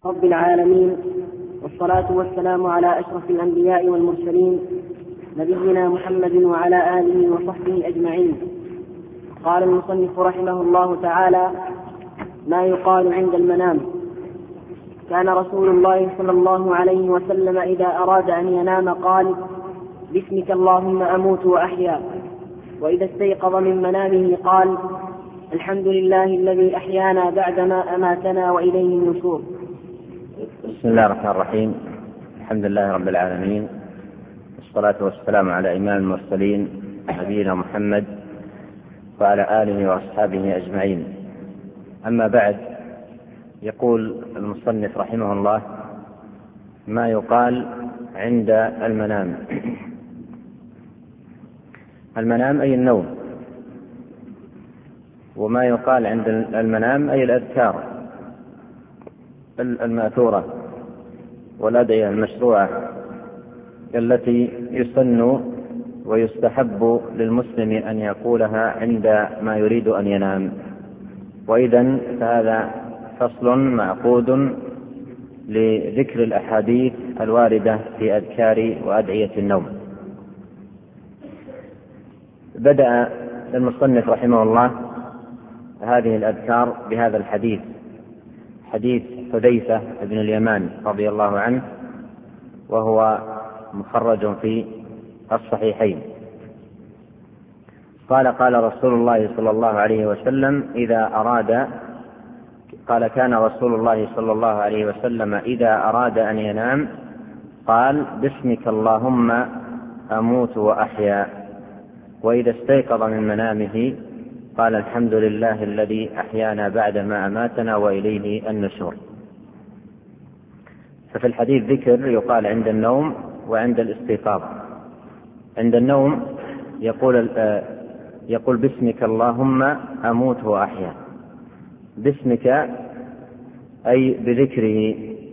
رب العالمين، والصلاة والسلام على أشرف الأنبياء والمرسلين نبينا محمد وعلى آله وصحبه أجمعين. قال المصنف رحمه الله تعالى: ما يقال عند المنام. كان رسول الله صلى الله عليه وسلم إذا أراد أن ينام قال: باسمك اللهم أموت وأحيا. وإذا استيقظ من منامه قال: الحمد لله الذي أحيانا بعدما أماتنا وإليه النشور. بسم الله الرحمن الرحيم. الحمد لله رب العالمين، والصلاة والسلام على إمام المرسلين نبينا محمد وعلى آله وأصحابه أجمعين. أما بعد، يقول المصنف رحمه الله: ما يقال عند المنام. المنام أي النوم، وما يقال عند المنام أي الأذكار المأثورة والأدعية المشروعة التي يسن ويستحب للمسلم أن يقولها عند ما يريد أن ينام. وإذن فهذا فصل معقود لذكر الأحاديث الواردة في أذكار وأدعية النوم. بدأ المصنف رحمه الله هذه الأذكار بهذا الحديث، حديث حذيفة بن اليمان رضي الله عنه، وهو مخرج في الصحيحين. قال رسول الله صلى الله عليه وسلم كان رسول الله صلى الله عليه وسلم إذا أراد أن ينام قال: باسمك اللهم أموت وأحيا. وإذا استيقظ من منامه قال: الحمد لله الذي أحيانا بعدما أماتنا وإليه النشور. ففي الحديث ذكر يقال عند النوم وعند الاستيقاظ. عند النوم يقول باسمك اللهم أموت وأحيا. باسمك أي بذكره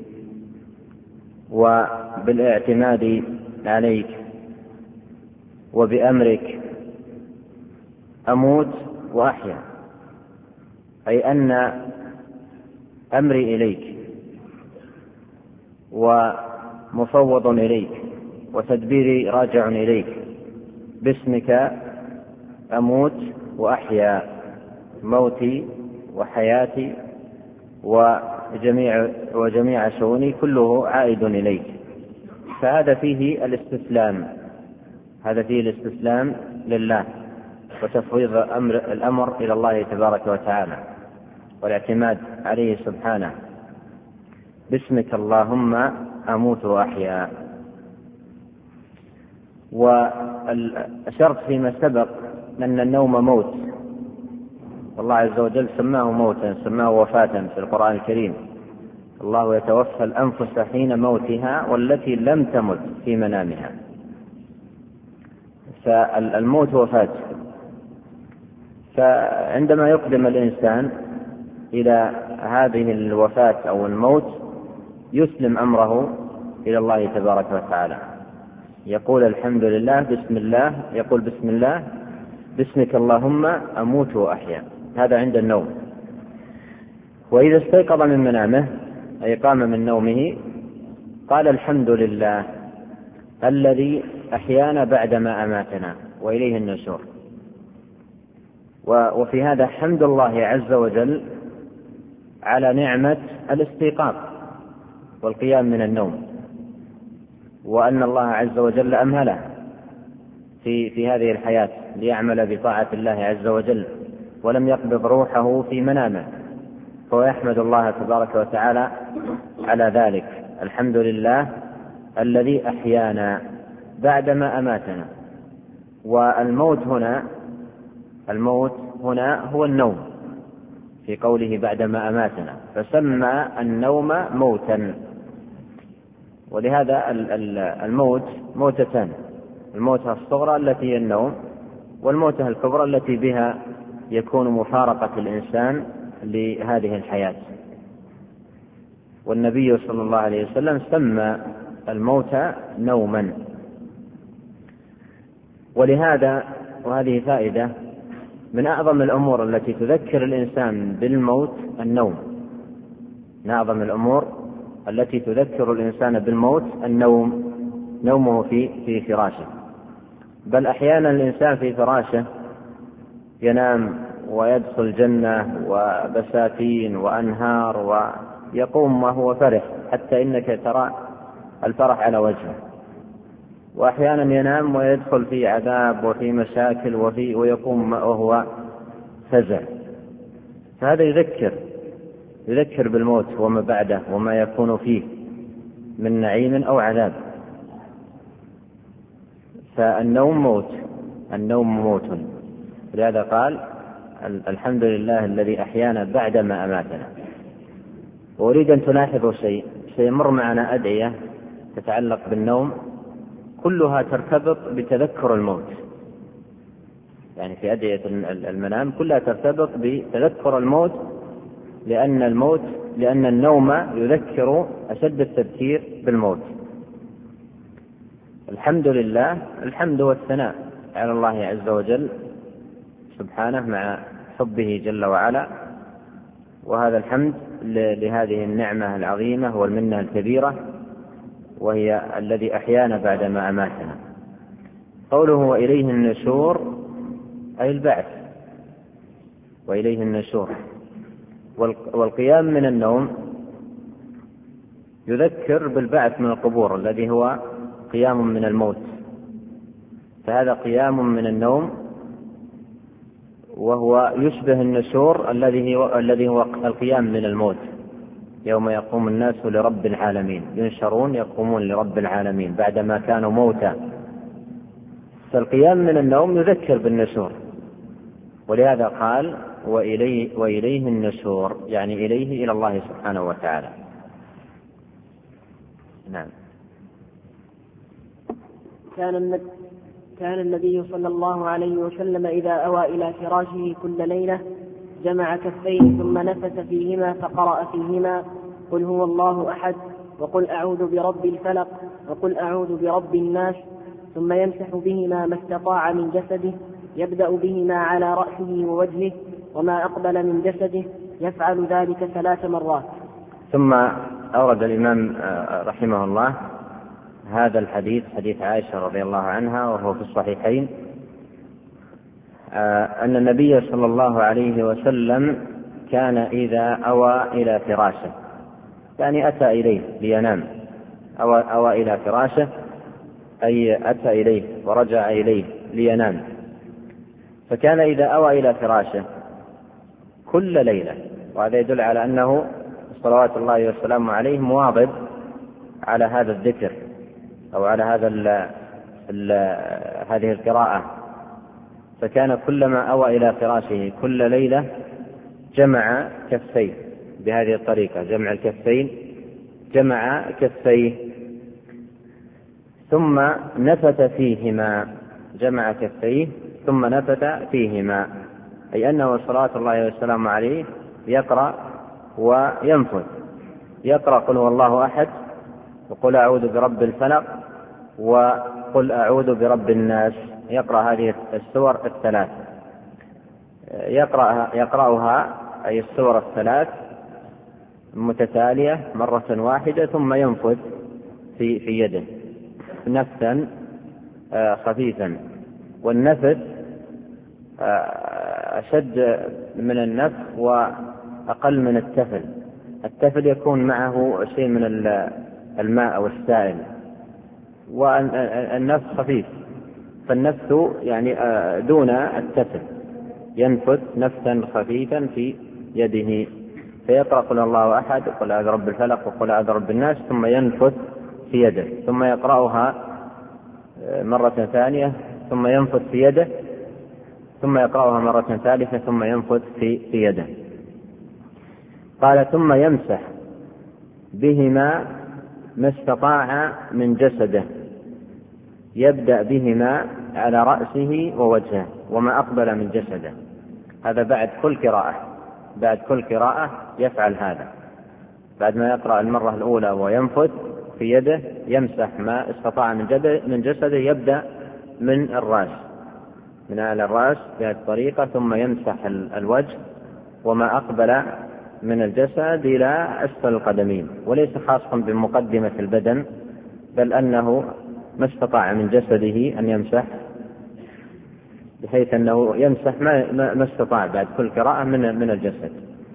وبالاعتماد عليك وبأمرك أموت وأحيا، أي أن أمري إليك ومفوض إليك وتدبيري راجع إليك. باسمك أموت وأحيا، موتي وحياتي وجميع شؤوني كله عائد إليك. فهذا فيه الاستسلام لله، وتفويض الأمر إلى الله تبارك وتعالى والاعتماد عليه سبحانه. باسمك اللهم أموت وأحيا. وأشرت فيما سبق أن النوم موت، والله عز وجل سماه موتا، سماه وفاة في القرآن الكريم. الله يتوفى الأنفس حين موتها والتي لم تمت في منامها. فالموت وفاة. فعندما يقدم الإنسان إلى هذه الوفاة أو الموت يسلم أمره إلى الله تبارك وتعالى، يقول الحمد لله، بسم الله، يقول بسم الله، باسمك اللهم أموت وأحيا. هذا عند النوم. وإذا استيقظ من منامه أي قام من نومه قال: الحمد لله الذي أحيانا بعدما أماتنا وإليه النشور. وفي هذا حمد الله عز وجل على نعمة الاستيقاظ والقيام من النوم، وأن الله عز وجل أمهله في هذه الحياة ليعمل بطاعة الله عز وجل، ولم يقبض روحه في منامه، فهو يحمد الله تبارك وتعالى على ذلك. الحمد لله الذي أحيانا بعدما أماتنا. والموت هنا هو النوم، في قوله بعدما أماتنا، فسمى النوم موتا. ولهذا الموت موتتان: الموتة الصغرى التي هي النوم، والموتة الكبرى التي بها يكون مفارقة الإنسان لهذه الحياة. والنبي صلى الله عليه وسلم سمى الموت نوما. ولهذا، وهذه فائدة، من أعظم الأمور التي تذكر الإنسان بالموت النوم. من أعظم الأمور التي تذكر الإنسان بالموت النوم، نومه في فراشه. بل أحيانا الإنسان في فراشه ينام ويدخل جنة وبساتين وأنهار ويقوم وهو فرح، حتى إنك ترى الفرح على وجهه. وأحيانا ينام ويدخل في عذاب وفي مشاكل ويقوم وهو فزع. فهذا يذكر بالموت وما بعده وما يكون فيه من نعيم أو عذاب. فالنوم موت، النوم موت. لهذا قال الحمد لله الذي أحيانا بعدما أماتنا. وأريد أن تلاحظوا شيء سيمر معنا أدعية تتعلق بالنوم كلها ترتبط بتذكر الموت. يعني في أدعية المنام كلها ترتبط بتذكر الموت، لأن النوم يذكر أشد التذكير بالموت. الحمد لله، الحمد والثناء على الله عز وجل سبحانه مع حبه جل وعلا، وهذا الحمد لهذه النعمة العظيمة والمنة الكبيرة، وهي الذي أحيانا بعدما أماتنا. قوله وإليه النشور أي البعث، وإليه النشور. والقيام من النوم يذكر بالبعث من القبور الذي هو قيام من الموت. فهذا قيام من النوم، وهو يشبه النشور الذي هو القيام من الموت، يوم يقوم الناس لرب العالمين، ينشرون يقومون لرب العالمين بعدما كانوا موتى. فالقيام من النوم يذكر بالنشور، ولهذا قال وإليه النشور، يعني إليه إلى الله سبحانه وتعالى. نعم. كان النبي صلى الله عليه وسلم إذا أوى إلى فراشه كل ليلة جمع كفيه ثم نفث فيهما فقرأ فيهما قل هو الله أحد وقل أعوذ برب الفلق وقل أعوذ برب الناس، ثم يمسح بهما ما استطاع من جسده، يبدأ بهما على رأسه ووجهه وما أقبل من جسده، يفعل ذلك 3 مرات. ثم أورد الإمام رحمه الله هذا الحديث، حديث عائشة رضي الله عنها وهو في الصحيحين، أن النبي صلى الله عليه وسلم كان إذا أوى إلى فراشه، يعني أتى إليه لينام، أوى إلى فراشه أي أتى إليه ورجع إليه لينام. فكان إذا أوى إلى فراشه كل ليلة، وهذا يدل على أنه صلوات الله وسلامه عليه مواظب على هذا الذكر أو على هذه القراءة. فكان كلما أوى إلى فراشه كل ليلة جمع كفيه بهذه الطريقة، جمع الكفين، جمع كفيه ثم نفث فيهما، جمع كفيه ثم نفث فيهما، أي أنه صلوات الله وسلامه عليه يقرأ وينفث، يقرأ قل هو الله أحد وقل أعوذ برب الفلق وقل أعوذ برب الناس، يقرأ هذه السور الثلاث، يقرأها أي السور الثلاث متتالية مرة واحدة، ثم ينفث في يده نفثا خفيفا. والنفث أشد من النفث وأقل من التفل. التفل يكون معه شيء من الماء أو السائل، والنفث خفيف، فالنفث يعني دون التفل، ينفث نفثا خفيفا في يده، فيقرأ قل الله أحد وقل أعوذ برب الفلق وقل أعوذ برب الناس، ثم ينفث في يده، ثم يقرأها مرة ثانية ثم ينفث في يده، ثم يقرأها مرة ثالثة ثم ينفث في يده. قال ثم يمسح بهما ما استطاع من جسده، يبدأ بهما على رأسه ووجهه وما أقبل من جسده. هذا بعد كل قراءة يفعل هذا، بعد ما يقرأ المرة الأولى وينفث في يده يمسح ما استطاع من جسده، يبدأ من الرأس، من أعلى الرأس بهذه الطريقة، ثم يمسح الوجه وما أقبل من الجسد إلى أسفل القدمين، وليس خاصا بمقدمة البدن، بل أنه ما استطاع من جسده أن يمسح، بحيث أنه يمسح ما استطاع بعد كل قراءة من الجسد،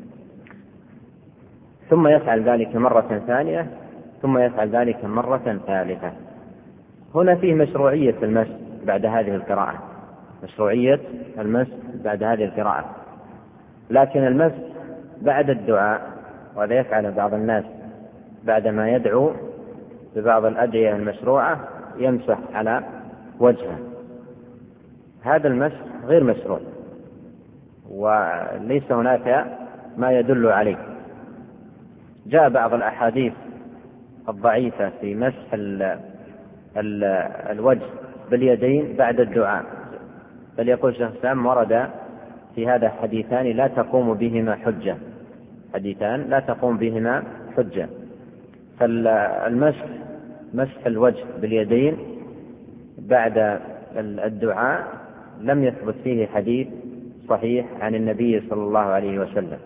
ثم يفعل ذلك مرة ثانية، ثم يفعل ذلك مرة ثالثة. هنا فيه مشروعية المسح بعد هذه القراءة، مشروعية المسح بعد هذه القراءة، لكن المسح بعد الدعاء، وهذا يفعل بعض الناس بعدما يدعو ببعض الأدعية المشروعة يمسح على وجهه، هذا المسح غير مشروع وليس هناك ما يدل عليه. جاء بعض الأحاديث الضعيفة في مسح الوجه باليدين بعد الدعاء، بل يقول شيخ الإسلام ورد في هذا حديثان لا تقوم بهما حجة، حديثان لا تقوم بهما حجة. فالمسح مسح الوجه باليدين بعد الدعاء لم يثبت فيه حديث صحيح عن النبي صلى الله عليه وسلم،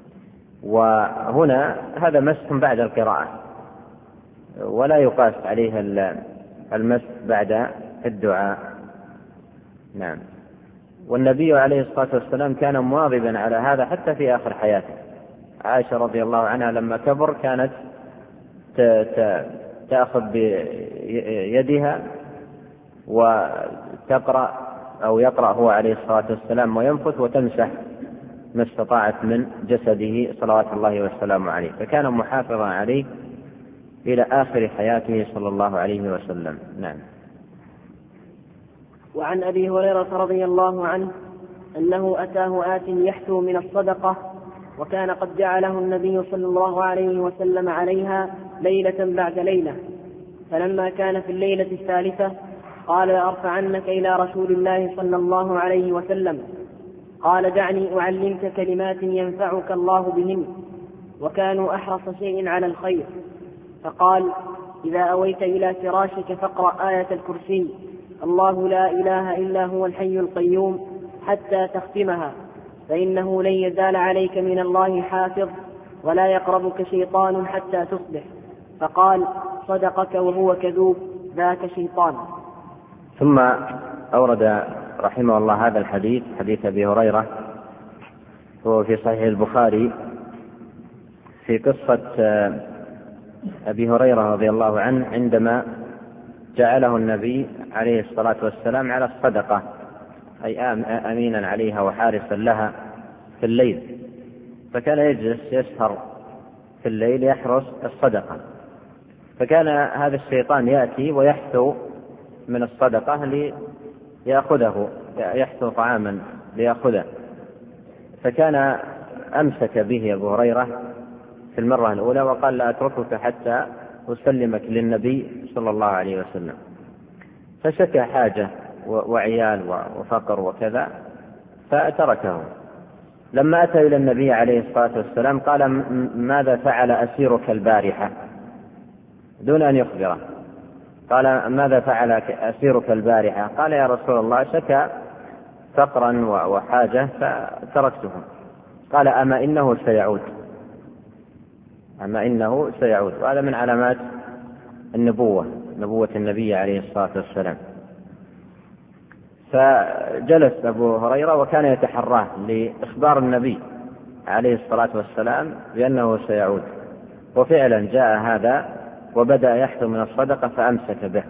وهنا هذا مسح بعد القراءة ولا يقاس عليه المسح بعد الدعاء. نعم. والنبي عليه الصلاة والسلام كان مواظبا على هذا حتى في آخر حياته. عائشة رضي الله عنها لما كبر كانت تأخذ بيدها وتقرأ أو يقرأ هو عليه الصلاة والسلام وينفث وتمسح ما استطاعت من جسده صلوات الله والسلام عليه، فكان محافظا عليه إلى آخر حياته صلى الله عليه وسلم. نعم. وعن أبي هريرة رضي الله عنه أنه أتاه آت يحثو من الصدقة، وكان قد جعله النبي صلى الله عليه وسلم عليها ليلة بعد ليلة، فلما كان في الليلة الثالثة قال لأرفعنك إلى رسول الله صلى الله عليه وسلم. قال دعني أعلمك كلمات ينفعك الله بهن، وكانوا أحرص شيء على الخير. فقال إذا أويت إلى فراشك فاقرأ آية الكرسي الله لا إله إلا هو الحي القيوم حتى تختمها، فإنه لن يزال عليك من الله حافظ ولا يقربك شيطان حتى تصبح. فقال صدقك وهو كذوب ذاك شيطان. ثم أورد رحمه الله هذا الحديث، حديث أبي هريرة، هو في صحيح البخاري، في قصة أبي هريرة رضي الله عنه عندما جعله النبي عليه الصلاة والسلام على الصدقة، أي أمينا عليها وحارسا لها في الليل، فكان يجلس يسهر في الليل يحرس الصدقة، فكان هذا الشيطان يأتي ويحثو من الصدقة ليأخذه، يحثو طعاما ليأخذه، فكان أمسك به أبو هريرة في المرة الأولى وقال لا أتركك حتى أسلمك للنبي صلى الله عليه وسلم، فشكى حاجة وعيال وفقر وكذا فتركه. لما أتى إلى النبي عليه الصلاة والسلام قال ماذا فعل أسيرك البارحة، دون أن يخبره. قال ماذا فعل أسيرك البارحة؟ قال يا رسول الله شكى فقرا وحاجة فتركته. قال أما إنه سيعود، أما إنه سيعود. وهذا من علامات النبوة، نبوة النبي عليه الصلاة والسلام. فجلس أبو هريرة وكان يتحراه لإخبار النبي عليه الصلاة والسلام بأنه سيعود، وفعلا جاء هذا وبدأ يحثو من الصدقة فأمسك به.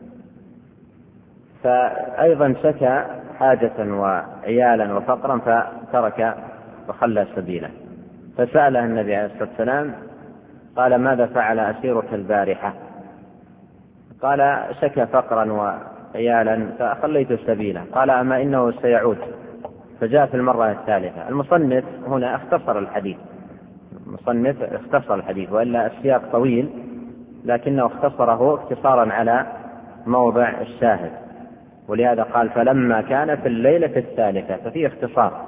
فأيضا شكى حاجة وعيالا وفقرا فترك وخلى سبيله، فسأله النبي عليه الصلاة والسلام قال ماذا فعل أسيرك البارحة؟ قال شكى فقرا وعيالا فخليت سبيله. قال أما إنه سيعود. فجاء في المرة الثالثة. المصنف هنا اختصر الحديث، المصنف اختصر الحديث، وإلا السياق طويل لكنه اختصره اختصارا على موضع الشاهد، ولهذا قال فلما كان في الليلة الثالثة، ففي اختصار.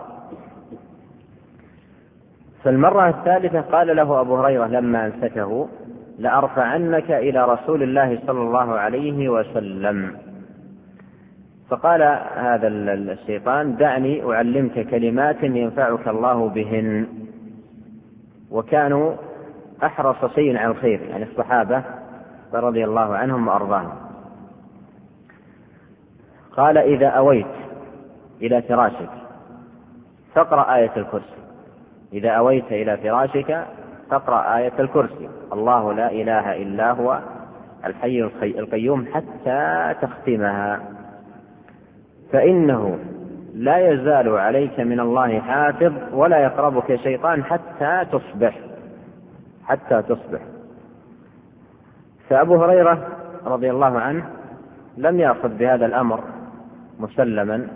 في المرة الثالثة قال له أبو هريرة لما أمسكه لأرفعنك إلى رسول الله صلى الله عليه وسلم. فقال هذا الشيطان دعني أعلمك كلمات ينفعك الله بهن. وكانوا أحرص شيء على الخير، يعني الصحابة رضي الله عنهم وأرضاهم. قال: إذا أويت إلى فراشك فاقرأ آية الكرسي. إذا أويت إلى فراشك فاقرأ آية الكرسي: الله لا إله إلا هو الحي القيوم حتى تختمها، فإنه لا يزال عليك من الله حافظ ولا يقربك شيطان حتى تصبح. فأبو هريرة رضي الله عنه لم يأخذ بهذا الأمر مسلما،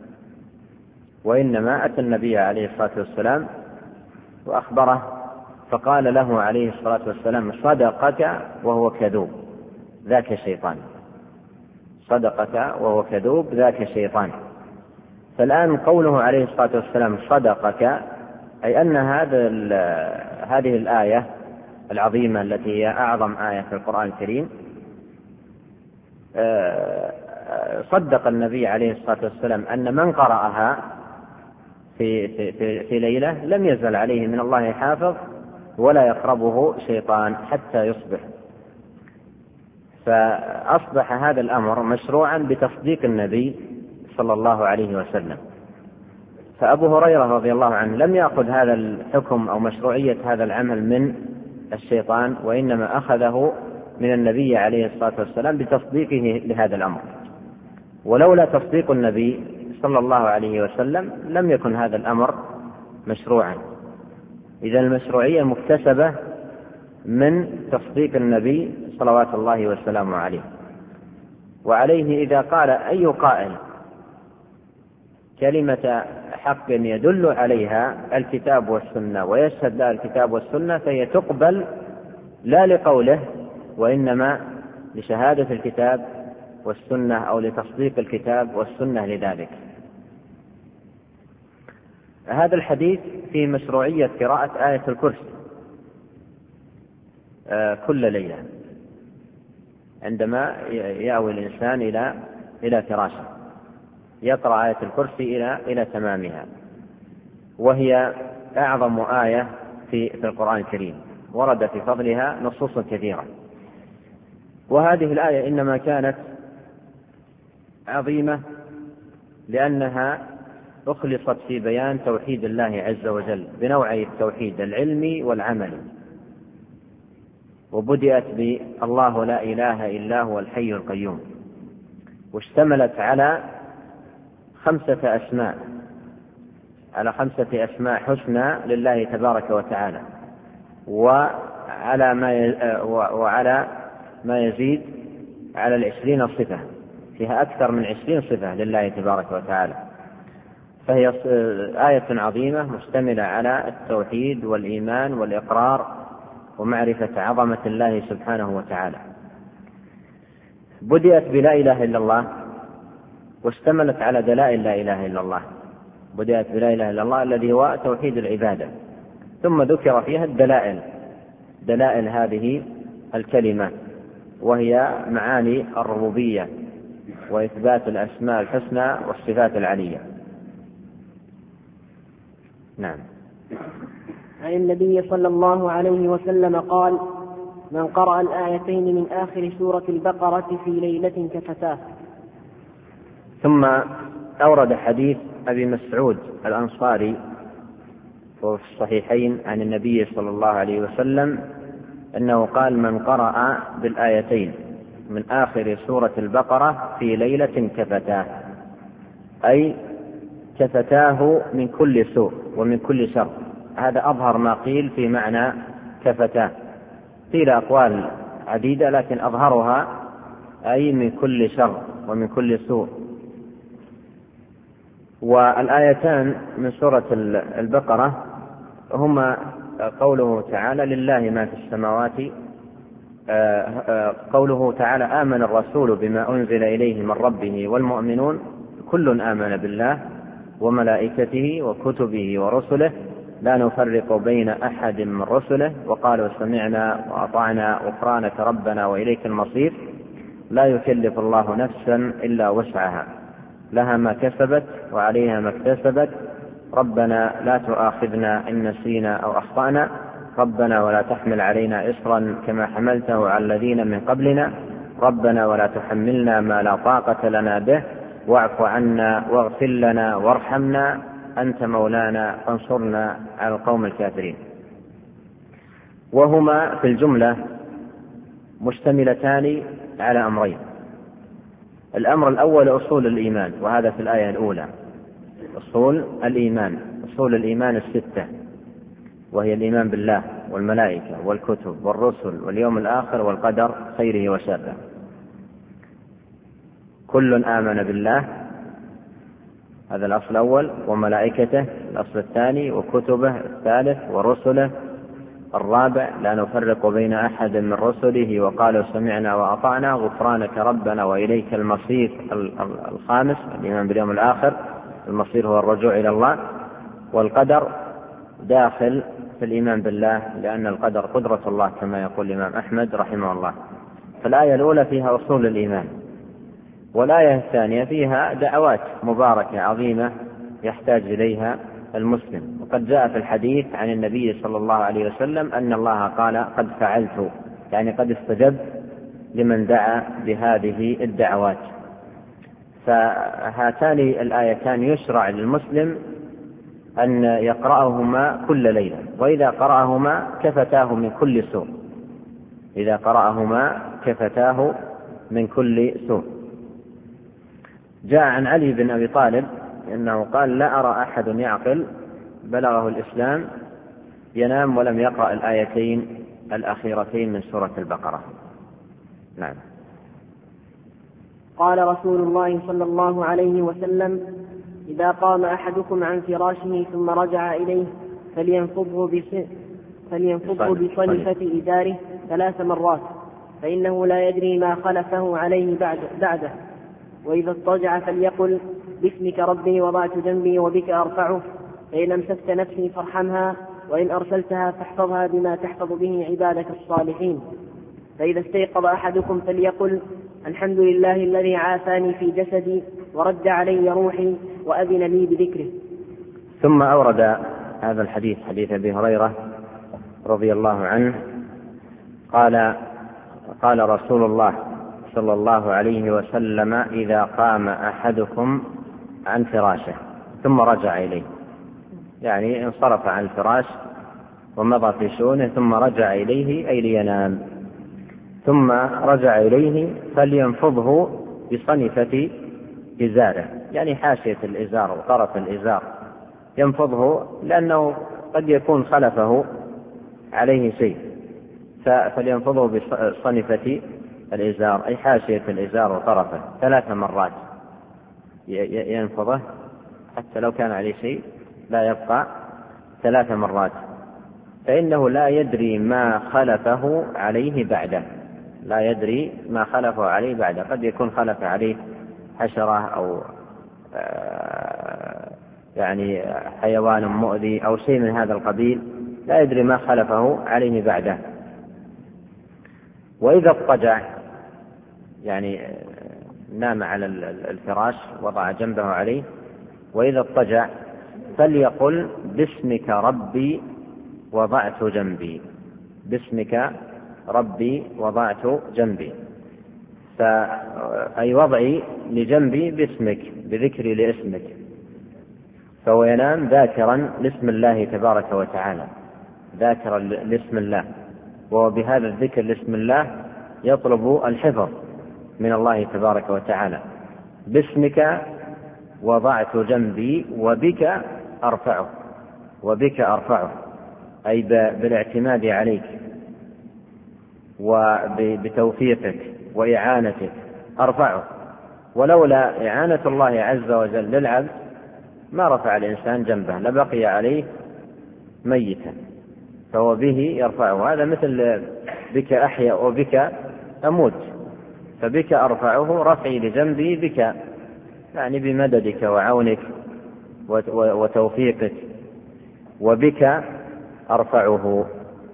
وإنما أتى النبي عليه الصلاة والسلام وأخبره، فقال له عليه الصلاة والسلام: صدقك وهو كذوب ذاك شيطان. صدقك وهو كذوب ذاك شيطان. فالآن قوله عليه الصلاة والسلام صدقك، أي أن هذه الآية العظيمة التي هي أعظم آية في القرآن الكريم صدق النبي عليه الصلاة والسلام أن من قرأها في ليلة لم يزل عليه من الله حافظ ولا يقربه شيطان حتى يصبح. فأصبح هذا الأمر مشروعا بتصديق النبي صلى الله عليه وسلم. فأبو هريرة رضي الله عنه لم يأخذ هذا الحكم أو مشروعية هذا العمل من الشيطان، وإنما أخذه من النبي عليه الصلاة والسلام بتصديقه لهذا الأمر. ولولا تصديق النبي صلى الله عليه وسلم لم يكن هذا الأمر مشروعا. إذا المشروعية مكتسبة من تصديق النبي صلوات الله وسلامه عليه. وعليه إذا قال أي قائل كلمة حق يدل عليها الكتاب والسنة ويشهد لها الكتاب والسنة، فهي تقبل لا لقوله وإنما لشهادة الكتاب والسنة أو لتصديق الكتاب والسنة لذلك. هذا الحديث في مشروعية قراءة آية الكرسي كل ليلة عندما يأوي الإنسان إلى فراشه، يقرأ آية الكرسي إلى تمامها، وهي أعظم آية في القرآن الكريم، ورد في فضلها نصوص كثيرة. وهذه الآية إنما كانت عظيمة لأنها أخلصت في بيان توحيد الله عز وجل بنوعي التوحيد العلمي والعملي، وبدأت بالله لا إله إلا هو الحي القيوم، واشتملت على 5 أسماء حسنى لله تبارك وتعالى، وعلى ما يزيد على 20 صفة، فيها أكثر من 20 صفة لله تبارك وتعالى. فهي آية عظيمة مشتملة على التوحيد والإيمان والإقرار ومعرفة عظمة الله سبحانه وتعالى. بدأت بلا إله إلا الله واشتملت على دلائل لا إله إلا الله. بدأت بلا إله إلا الله الذي هو توحيد العبادة، ثم ذكر فيها دلائل هذه الكلمة، وهي معاني الربوبية وإثبات الأسماء الحسنى والصفات العلية. نعم. عن النبي صلى الله عليه وسلم قال: من قرأ الآيتين من آخر سورة البقرة في ليلة كفتاه. ثم أورد حديث أبي مسعود الأنصاري في الصحيحين عن النبي صلى الله عليه وسلم أنه قال: من قرأ بالآيتين من آخر سورة البقرة في ليلة كفتاه، أي كفتاه من كل سوء ومن كل شر. هذا أظهر ما قيل في معنى كفتاه، قيل أقوال عديدة لكن أظهرها أي من كل شر ومن كل سوء. والآيتان من سورة البقرة هما قوله تعالى: لله ما في السماوات، قوله تعالى: آمن الرسول بما أنزل إليه من ربه والمؤمنون كل آمن بالله وملائكته وكتبه ورسله لا نفرق بين أحد من رسله وقالوا سمعنا وأطعنا غفرانك ربنا وإليك المصير لا يكلف الله نفسا إلا وسعها لها ما كسبت وعليها ما اكتسبت ربنا لا تؤاخذنا إن نسينا أو أخطأنا ربنا ولا تحمل علينا إصرا كما حملته على الذين من قبلنا ربنا ولا تحملنا ما لا طاقة لنا به واعف عنا واغفر لنا وارحمنا أنت مولانا فانصرنا على القوم الكافرين. وهما في الجملة مشتملتان على أمرين. الأمر الأول أصول الإيمان، وهذا في الآية الأولى أصول الإيمان، أصول الإيمان الستة، وهي الإيمان بالله والملائكة والكتب والرسل واليوم الآخر والقدر خيره وشره. كل آمن بالله، هذا الأصل الأول، وملائكته الأصل الثاني، وكتبه الثالث، ورسله الرابع، لا نفرق بين أحد من رسله وقالوا سمعنا وأطعنا غفرانك ربنا وإليك المصير الخامس، الإيمان باليوم الآخر، المصير هو الرجوع إلى الله. والقدر داخل في الإيمان بالله، لأن القدر قدرة الله كما يقول الإمام أحمد رحمه الله. فالآية الأولى فيها أصول الإيمان، والآية الثانية فيها دعوات مباركة عظيمة يحتاج إليها المسلم. وقد جاء في الحديث عن النبي صلى الله عليه وسلم أن الله قال قد فعلت، يعني قد استجبت لمن دعا بهذه الدعوات. فهاتان الآيتان يشرع للمسلم أن يقرأهما كل ليلة، وإذا قرأهما كفتاه من كل سوء، إذا قرأهما كفتاه من كل سوء. جاء عن علي بن أبي طالب إنه قال لا أرى أحد يعقل بلغه الإسلام ينام ولم يقرأ الآيتين الأخيرتين من سورة البقرة. نعم. قال رسول الله صلى الله عليه وسلم: إذا قام أحدكم عن فراشه ثم رجع إليه فلينفضه بصنفة إزاره 3 مرات، فإنه لا يدري ما خلفه عليه بعده. وإذا اضطجع فليقل: باسمك ربي وضعت جنبي وبك أرفعه، فإن أمسكت نفسي فارحمها، وإن أرسلتها فاحفظها بما تحفظ به عبادك الصالحين. فإذا استيقظ أحدكم فليقل: الحمد لله الذي عافاني في جسدي ورد علي روحي وأذن لي بذكره. ثم أورد هذا الحديث، حديث أبي هريرة رضي الله عنه قال رسول الله صلى الله عليه وسلم: إذا قام أحدكم عن فراشه ثم رجع إليه، يعني انصرف عن الفراش ومضى في شؤونه ثم رجع إليه أي لينام، ثم رجع إليه فلينفضه بصنفة إزاره، يعني حاشية الإزار وطرف الإزار، ينفضه لأنه قد يكون خلفه عليه شيء، فلينفضه بصنفة الإزار أي حاشية الإزار وطرفه 3 مرات، ينفضه حتى لو كان عليه شيء لا يبقى 3 مرات، فإنه لا يدري ما خلفه عليه بعده، لا يدري ما خلفه عليه بعده، قد يكون خلف عليه حشرة أو يعني حيوان مؤذي أو شيء من هذا القبيل، لا يدري ما خلفه عليه بعده. وإذا اضطجع، يعني نام على الفراش وضع جنبه عليه، وإذا اضطجع فليقل: باسمك ربي وضعت جنبي، باسمك ربي وضعت جنبي، أي وضعي لجنبي باسمك، بذكري لاسمك، فهو ينام ذاكرا لاسم الله تبارك وتعالى، ذاكرا لاسم الله، وبهذا الذكر لاسم الله يطلب الحفظ من الله تبارك وتعالى. باسمك وضعت جنبي وبك أرفعه، وبك أرفعه أي بالاعتماد عليك وبتوفيقك وإعانتك أرفعه، ولولا إعانة الله عز وجل للعبد ما رفع الإنسان جنبه، لبقي عليه ميتا، فهو به يرفعه. هذا مثل بك أحيا وبك أموت، فبك أرفعه رفعي لجنبي بك، يعني بمددك وعونك وتوفيقك، وبك أرفعه.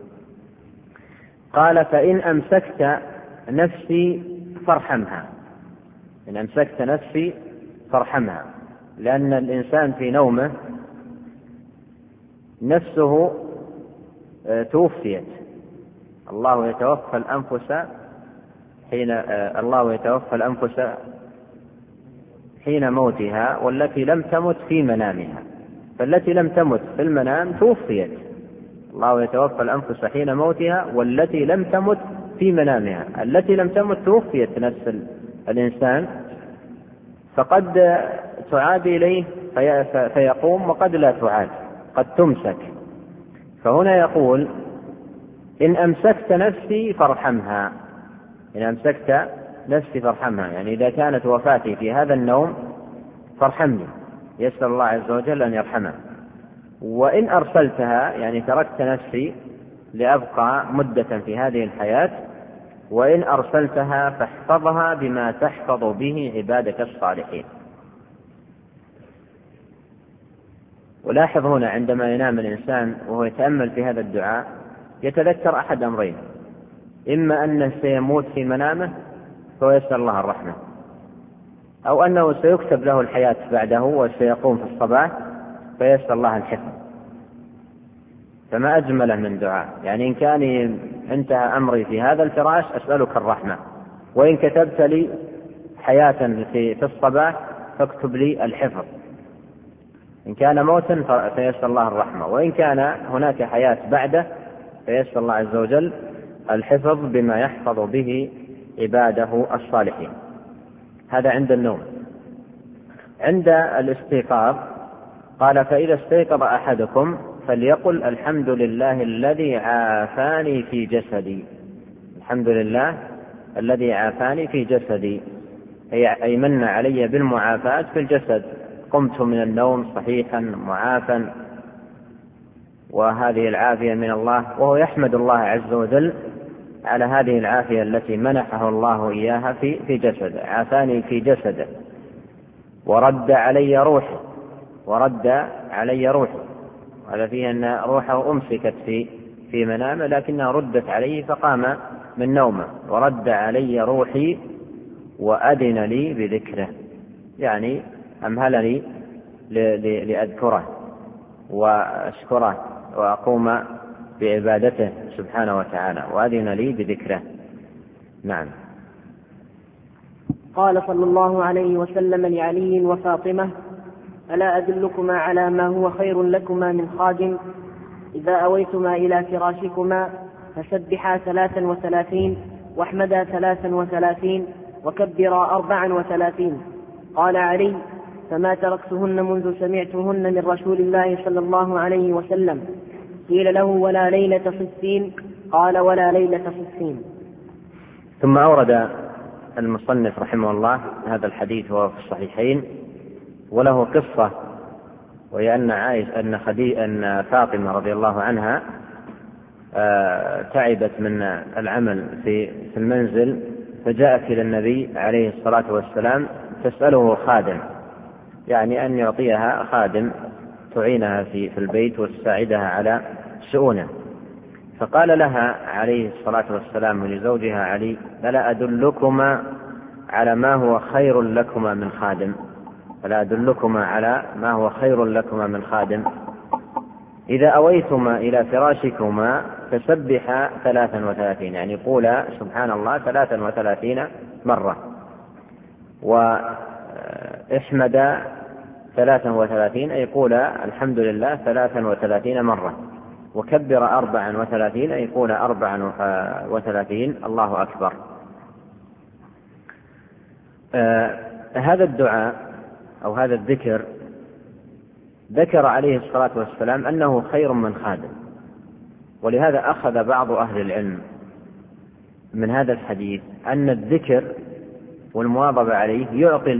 قال: فإن أمسكت نفسي فارحمها، إن أمسكت نفسي فارحمها، لأن الإنسان في نومه نفسه توفيت. الله يتوفى الأنفس حين موتها والتي لم تمت في منامها، فالتي لم تمت في المنام توفيت. الله يتوفى الأنفس حين موتها والتي لم تمت في منامها. التي لم تمت توفيت نفس الإنسان، فقد تعاد إليه فيقوم، وقد لا تعاد، قد تمسك. فهنا يقول: إن أمسكت نفسي فارحمها. يعني إذا كانت وفاتي في هذا النوم فارحمني، يسأل الله عز وجل أن يرحمه. وإن أرسلتها، يعني تركت نفسي لأبقى مدة في هذه الحياة، وإن أرسلتها فاحفظها بما تحفظ به عبادك الصالحين. ولاحظ هنا عندما ينام الإنسان وهو يتأمل في هذا الدعاء يتذكر أحد أمرين: إما أنه سيموت في منامه فيسأل الله الرحمة، أو أنه سيكتب له الحياة بعده وسيقوم في الصباح فيسأل الله الحفظ. فما أجمله من دعاء. يعني إن كان انتهى أمري في هذا الفراش أسألك الرحمة، وإن كتبت لي حياة في الصباح فاكتب لي الحفظ. إن كان موتا فيسأل الله الرحمة، وإن كان هناك حياة بعده فيسأل الله عز وجل الحفظ بما يحفظ به عباده الصالحين. هذا عند النوم. عند الاستيقاظ قال: فإذا استيقظ أحدكم فليقل الحمد لله الذي عافاني في جسدي. الحمد لله الذي عافاني في جسدي، أي من علي بالمعافاة في الجسد. قمت من النوم صحيحا معافا، وهذه العافية من الله، وهو يحمد الله عز وجل على هذه العافية التي منحه الله إياها في جسده. عافاني في جسده ورد علي روحي. هذا فيه أن روحه أمسكت في منامه، لكنها ردت عليه فقام من نومه. ورد علي روحي وأذن لي بذكره، يعني أمهلني لأذكره وأشكره وأقوم بعبادته سبحانه وتعالى، وأذن لي بذكره. نعم. قال صلى الله عليه وسلم لعلي وفاطمة: ألا أدلكما على ما هو خير لكما من خادم؟ إذا أويتما إلى فراشكما فسبحا 33 واحمدا 33 وكبرا 34. قال علي: فما تركتهن منذ سمعتهن من رسول الله صلى الله عليه وسلم. قيل له: ولا ليلة صفين؟ قال: ولا ليلة صفين. ثم أورد المصنف رحمه الله هذا الحديث وهو في الصحيحين، وله قصة، وهي أن فاطمة رضي الله عنها تعبت من العمل في المنزل، فجاءت إلى النبي عليه الصلاة والسلام تسأله خادم، يعني أن يعطيها خادم تعينها في البيت وتساعدها على شؤونه. فقال لها عليه الصلاة والسلام لزوجها علي: ألا أدلكما على ما هو خير لكما من خادم؟ ألا أدلكما على ما هو خير لكما من خادم؟ إذا أويتما إلى فراشكما فسبحا 33، يعني قولا سبحان الله 33 مرة، وإحمدا 33، أي قولا الحمد لله 33 مرة، وكبر 34، أي قولا 34 الله أكبر. هذا الدعاء أو هذا الذكر ذكر عليه الصلاة والسلام أنه خير من خادم، ولهذا أخذ بعض أهل العلم من هذا الحديث أن الذكر والمواظبة عليه يعطي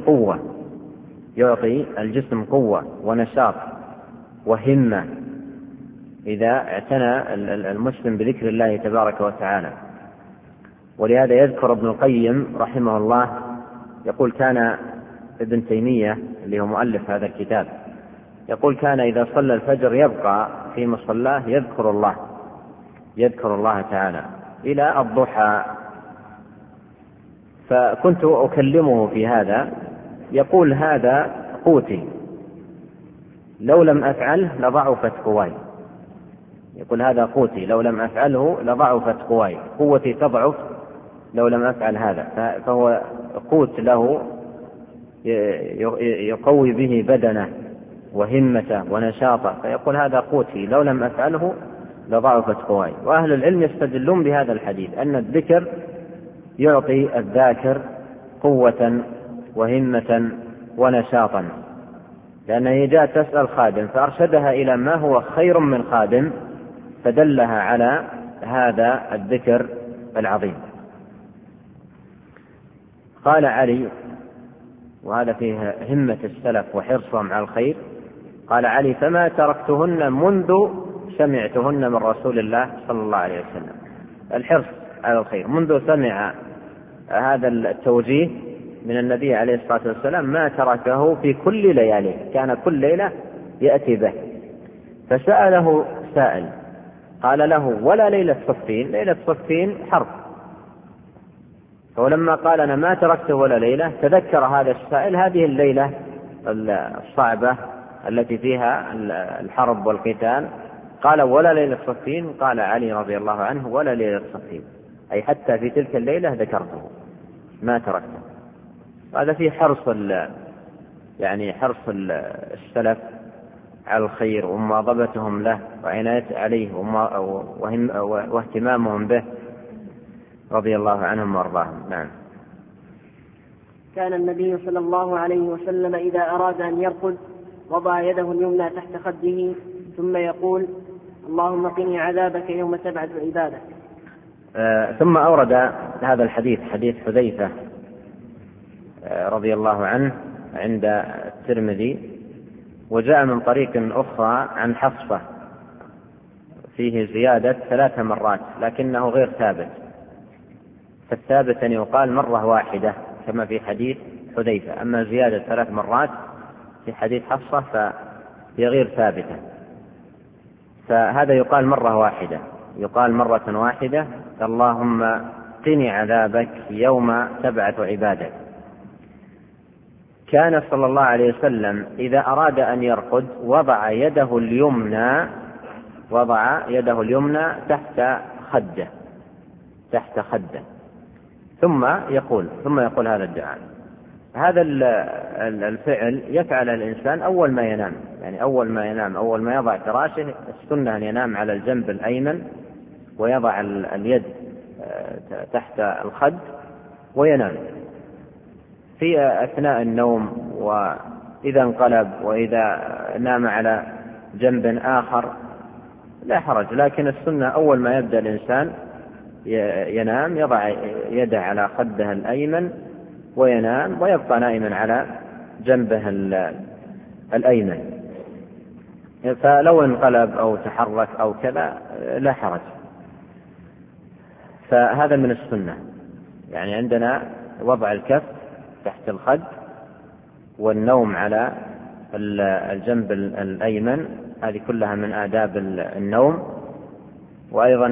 الجسم قوة ونشاط وهمة إذا اعتنى المسلم بذكر الله تبارك وتعالى. ولهذا يذكر ابن القيم رحمه الله يقول: كان ابن تيمية اللي هو مؤلف هذا الكتاب يقول: كان إذا صلى الفجر يبقى في مصلاه يذكر الله تعالى إلى الضحى. فكنت أكلمه في هذا، يقول: هذا قوتي، لو لم أفعله لضعفت قواي. يقول هذا قوتي لو لم أفعله لضعفت قواي، قوتي تضعف لو لم أفعل هذا، فهو قوت له يقوي به بدنه وهمته ونشاطه، فيقول هذا قوتي لو لم أفعله لضعفت قواي. وأهل العلم يستدلون بهذا الحديث أن الذكر يعطي الذاكر قوة وهمة ونشاطا، لأنها جاءت تسأل خادم فأرشدها إلى ما هو خير من خادم، فدلها على هذا الذكر العظيم. قال علي، وهذا فيه همة السلف وحرصهم على الخير، قال علي: فما تركتهن منذ سمعتهن من رسول الله صلى الله عليه وسلم. الحرص على الخير منذ سمع هذا التوجيه من النبي عليه الصلاة والسلام ما تركه في كل لياليه، كان كل ليلة يأتي به. فسأله سائل قال له: ولا ليلة صفين؟ ليلة صفين حرب. فلما قال: أنا ما تركته ولا ليلة، تذكر هذا السائل هذه الليلة الصعبة التي فيها الحرب والقتال، قال: ولا ليلة صفين؟ قال علي رضي الله عنه: ولا ليلة صفين، أي حتى في تلك الليلة ذكرته ما تركته. هذا فيه حرص حرص السلف على الخير ومواظبتهم له وعناية عليه واهتمامهم به رضي الله عنهم وارضاهم. نعم. كان النبي صلى الله عليه وسلم إذا أراد أن يرقد وضع يده اليمنى تحت خده ثم يقول: اللهم قني عذابك يوم تبعث عبادك. ثم أورد هذا الحديث، حديث حذيفة رضي الله عنه عند الترمذي، وجاء من طريق أخرى عن حفصة فيه زيادة 3 مرات لكنه غير ثابت، فالثابت أن يقال مرة واحدة كما في حديث حذيفة، أما زيادة 3 مرات في حديث حفصة فهي غير ثابتة، فهذا يقال مرة واحدة، يقال مرة واحدة: اللهم قني عذابك يوم تبعث عبادك. كان صلى الله عليه وسلم إذا أراد أن يرقد وضع يده اليمنى تحت خده ثم يقول هذا الدعاء. هذا الفعل يفعل الإنسان أول ما ينام، يعني أول ما يضع فراشه، السنة أن ينام على الجنب الأيمن ويضع اليد تحت الخد وينام. في أثناء النوم وإذا انقلب وإذا نام على جنب آخر لا حرج، لكن السنة أول ما يبدأ الإنسان ينام يضع يده على خده الأيمن وينام ويبقى نائما على جنبه الأيمن، فلو انقلب أو تحرك أو كذا لا حرج. فهذا من السنة، يعني عندنا وضع الكف تحت الخد والنوم على الجنب الأيمن، هذه كلها من آداب النوم. وأيضا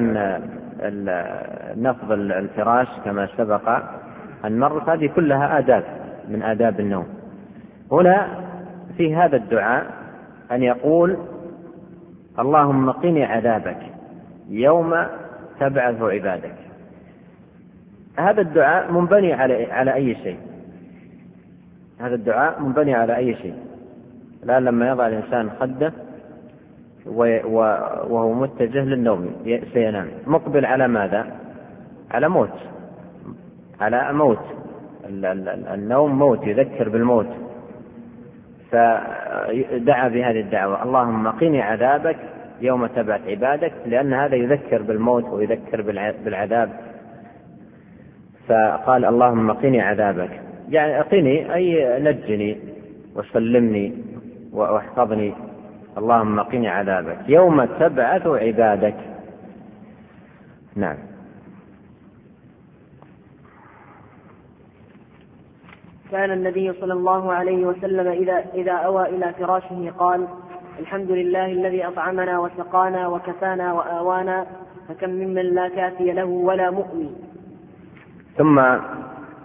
نفض الفراش كما سبق أن مر، هذه كلها آداب من آداب النوم. هنا في هذا الدعاء أن يقول: اللهم قني عذابك يوم تبعث عبادك. هذا الدعاء منبني على أي شيء؟ هذا الدعاء منبني على أي شيء؟ الآن لما يضع الإنسان خده وهو متجه للنوم سينام، مقبل على ماذا؟ على موت، على موت. النوم موت، يذكر بالموت، فدعا بهذه الدعوة: اللهم قني عذابك يوم تبعث عبادك، لأن هذا يذكر بالموت ويذكر بالعذاب. فقال: اللهم قني عذابك، يعني قني أي نجني وسلمني واحفظني، اللهم قني عذابك يوم تبعث عبادك. نعم. كان النبي صلى الله عليه وسلم إذا أوى إلى فراشه قال: الحمد لله الذي أطعمنا وسقانا وكفانا وآوانا، فكم ممن لا كافي له ولا مؤوي. ثم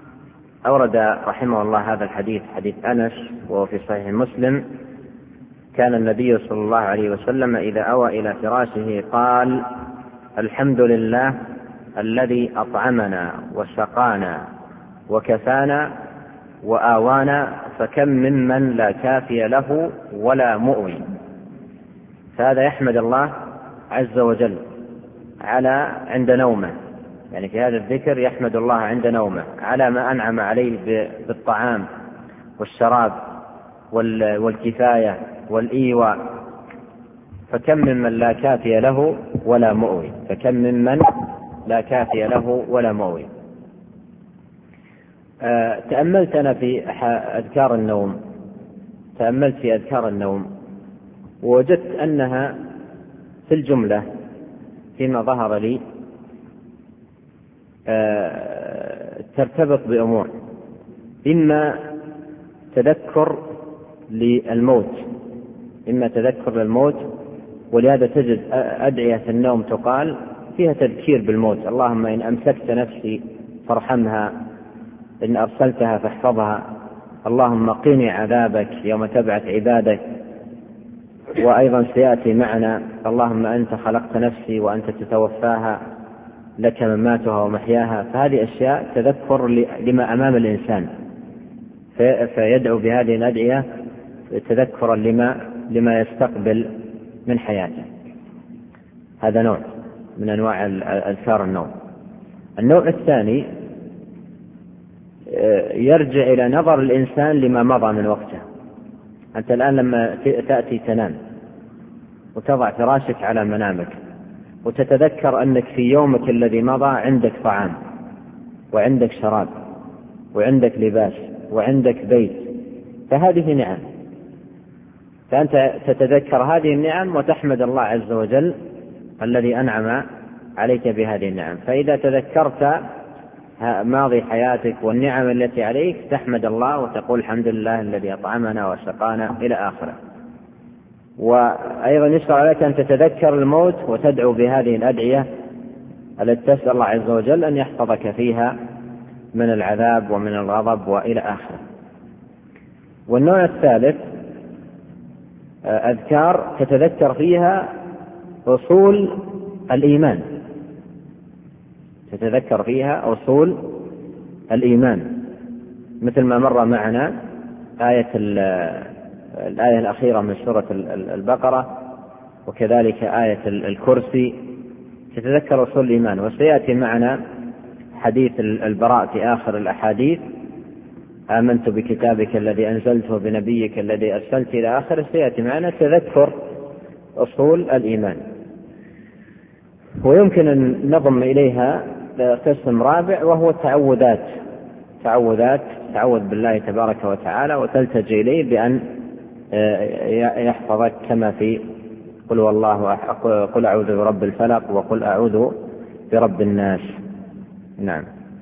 أورد رحمه الله هذا الحديث، حديث أنس، وهو في صحيح مسلم: كان النبي صلى الله عليه وسلم إذا أوى إلى فراشه قال: الحمد لله الذي أطعمنا وسقانا وكفانا وآوانا، فكم ممن لا كافي له ولا مؤوي. فهذا يحمد الله عز وجل على عند نومه، يعني في هذا الذكر يحمد الله عند نومه على ما أنعم عليه بالطعام والشراب والكفاية والإيواء. فكم ممن لا كافي له ولا مؤوي، فكم ممن لا كافي له ولا مؤوي. تأملت أنا في أذكار النوم، ووجدت أنها في الجملة فيما ظهر لي ترتبط بأمور: إما تذكر للموت، ولهذا تجد أدعية في النوم تقال فيها تذكير بالموت: اللهم إن أمسكت نفسي فارحمها، إن أرسلتها فاحفظها، اللهم قني عذابك يوم تبعث عبادك. وأيضا سيأتي معنا: اللهم أنت خلقت نفسي وأنت تتوفاها، لك مماتها ومحياها. فهذه أشياء تذكر لما أمام الإنسان، فيدعو بهذه الأدعية تذكرا لما يستقبل من حياته. هذا نوع من أنواع أذكار النوم. النوع الثاني يرجع إلى نظر الإنسان لما مضى من وقته. أنت الآن لما تأتي تنام وتضع فراشك على منامك وتتذكر أنك في يومك الذي مضى عندك طعام وعندك شراب وعندك لباس وعندك بيت، فهذه نعم، فأنت تتذكر هذه النعم وتحمد الله عز وجل الذي أنعم عليك بهذه النعم. فإذا تذكرت ماضي حياتك والنعم التي عليك تحمد الله وتقول الحمد لله الذي أطعمنا وسقانا إلى آخره. وأيضا يشرع عليك أن تتذكر الموت وتدعو بهذه الأدعية التي تسأل الله عز وجل أن يحفظك فيها من العذاب ومن الغضب وإلى آخره. والنوع الثالث أذكار تتذكر فيها أصول الإيمان، تتذكر فيها أصول الإيمان، مثل ما مر معنا الآية الأخيرة من سورة البقرة، وكذلك آية الكرسي، تتذكر أصول الإيمان. وسيأتي معنا حديث البراء في آخر الأحاديث: آمنت بكتابك الذي أنزلته بنبيك الذي أرسلت إلى آخر. سيأتي معنا تذكر أصول الإيمان. ويمكن أن نضم إليها قسم رابع، وهو تعوذ بالله تبارك وتعالى وتلتجي إليه بأن يحفظك، كما في قل أعوذ برب الفلق وقل أعوذ برب الناس. نعم.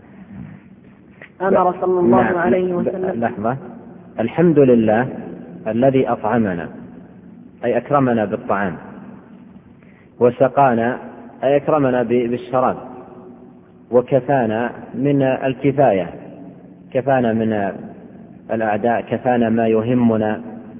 أمر صلى الله عليه وسلم. لحظة. الحمد لله الذي أطعمنا، أي أكرمنا بالطعام، وسقانا، أي أكرمنا بالشراب، وكفانا من الكفاية، كفانا من الأعداء، كفانا ما يهمنا،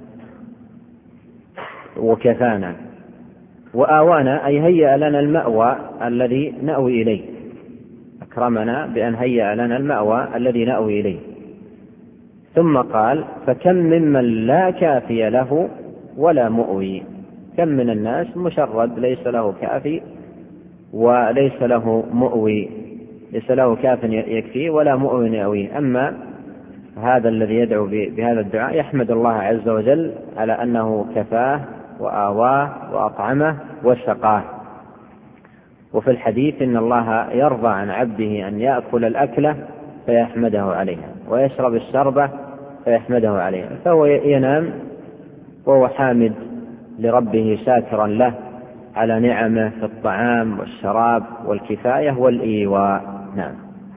وكفانا، وآوانا، أي هيأ لنا المأوى الذي نأوي إليه، أكرمنا بأن هيأ لنا المأوى الذي نأوي إليه. ثم قال: فكم ممن لا كافي له ولا مؤوي. كم من الناس مشرد ليس له كافي وليس له مؤوي، ليس له كاف يكفي ولا مؤوي يأويه. أما هذا الذي يدعو بهذا الدعاء يحمد الله عز وجل على أنه كفاه وآواه وأطعمه وسقاه. وفي الحديث: إن الله يرضى عن عبده أن يأكل الأكلة فيحمده عليها ويشرب الشربة فيحمده عليها. فهو ينام وهو حامد لربه شاكرا له على نعمه في الطعام والشراب والكفاية والإيواء. نعم.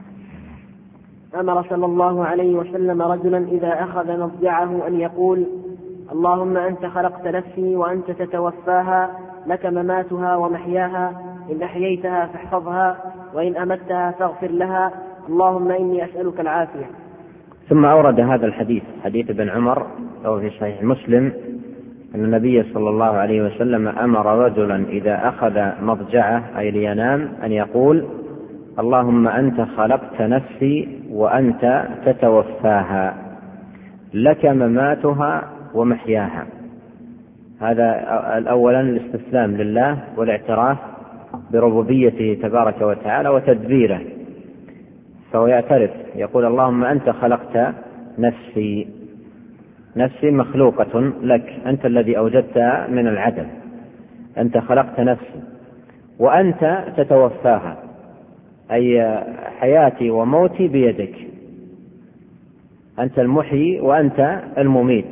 أمر صلى الله عليه وسلم رجلا إذا أخذ مضجعه أن يقول: اللهم أنت خلقت نفسي وأنت تتوفاها، لك مماتها ومحياها، إن أحييتها فاحفظها وإن أمتها فاغفر لها، اللهم إني أسألك العافية. ثم أورد هذا الحديث، حديث ابن عمر، أو في صحيح مسلم، أن النبي صلى الله عليه وسلم أمر رجلا إذا أخذ مضجعه أي لينام أن يقول: اللهم أنت خلقت نفسي وأنت تتوفاها، لك مماتها ومحياها. هذا أولا الاستسلام لله والاعتراف بربوبيته تبارك وتعالى وتدبيره، فهو يعترف يقول: اللهم أنت خلقت نفسي، نفسي مخلوقة لك، أنت الذي أوجدتها من العدم، أنت خلقت نفسي، وأنت تتوفاها أي حياتي وموتي بيدك، أنت المحيي وأنت المميت،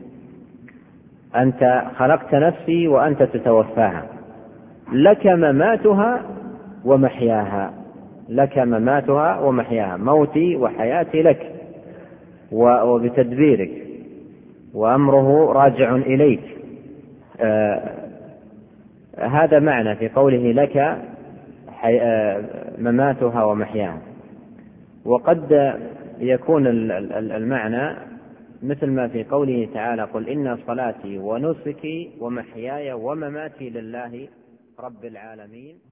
أنت خلقت نفسي وأنت تتوفاها، لك مماتها ومحياها، لك مماتها ومحياها، موتي وحياتي لك وبتدبيرك، وأمره راجع إليك. هذا معنى في قوله لك مماتها ومحياها. وقد يكون المعنى مثل ما في قوله تعالى: قل إن صلاتي ونسكي ومحياي ومماتي لله رب العالمين.